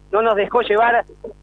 no nos dejó llevar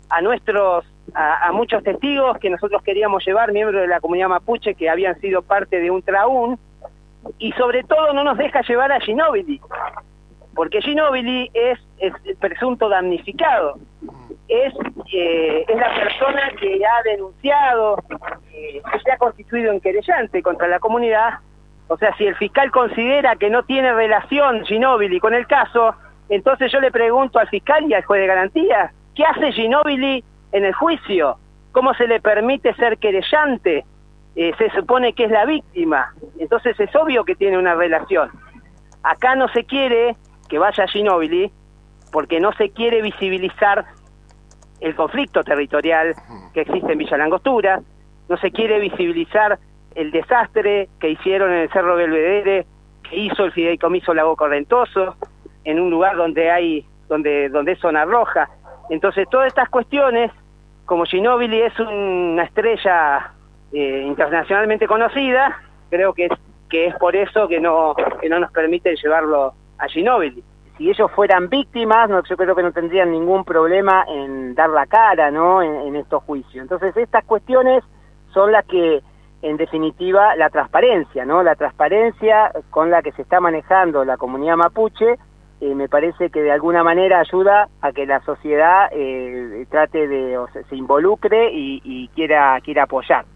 a muchos testigos que nosotros queríamos llevar, miembros de la comunidad mapuche que habían sido parte de un traún, y sobre todo no nos deja llevar a Ginóbili, porque Ginóbili es el presunto damnificado, es la persona que ha denunciado, que se ha constituido en querellante contra la comunidad. O sea, si el fiscal considera que no tiene relación Ginóbili con el caso, entonces yo le pregunto al fiscal y al juez de garantía, ¿qué hace Ginóbili en el juicio? ¿Cómo se le permite ser querellante? Se supone que es la víctima, entonces es obvio que tiene una relación. Acá no se quiere que vaya Ginóbili porque no se quiere visibilizar el conflicto territorial que existe en Villa Langostura, no se quiere visibilizar el desastre que hicieron en el Cerro Belvedere, que hizo el Fideicomiso Lago Correntoso, en un lugar donde es zona roja. Entonces todas estas cuestiones, como Ginóbili es una estrella internacionalmente conocida, creo que es por eso que no nos permiten llevarlo a Ginóbili. Si ellos fueran víctimas, yo creo que no tendrían ningún problema en dar la cara, ¿no?, en estos juicios. Entonces estas cuestiones son las que, en definitiva, la transparencia, ¿no?, la transparencia con la que se está manejando la comunidad mapuche, me parece que de alguna manera ayuda a que la sociedad trate de, se involucre y quiera apoyar.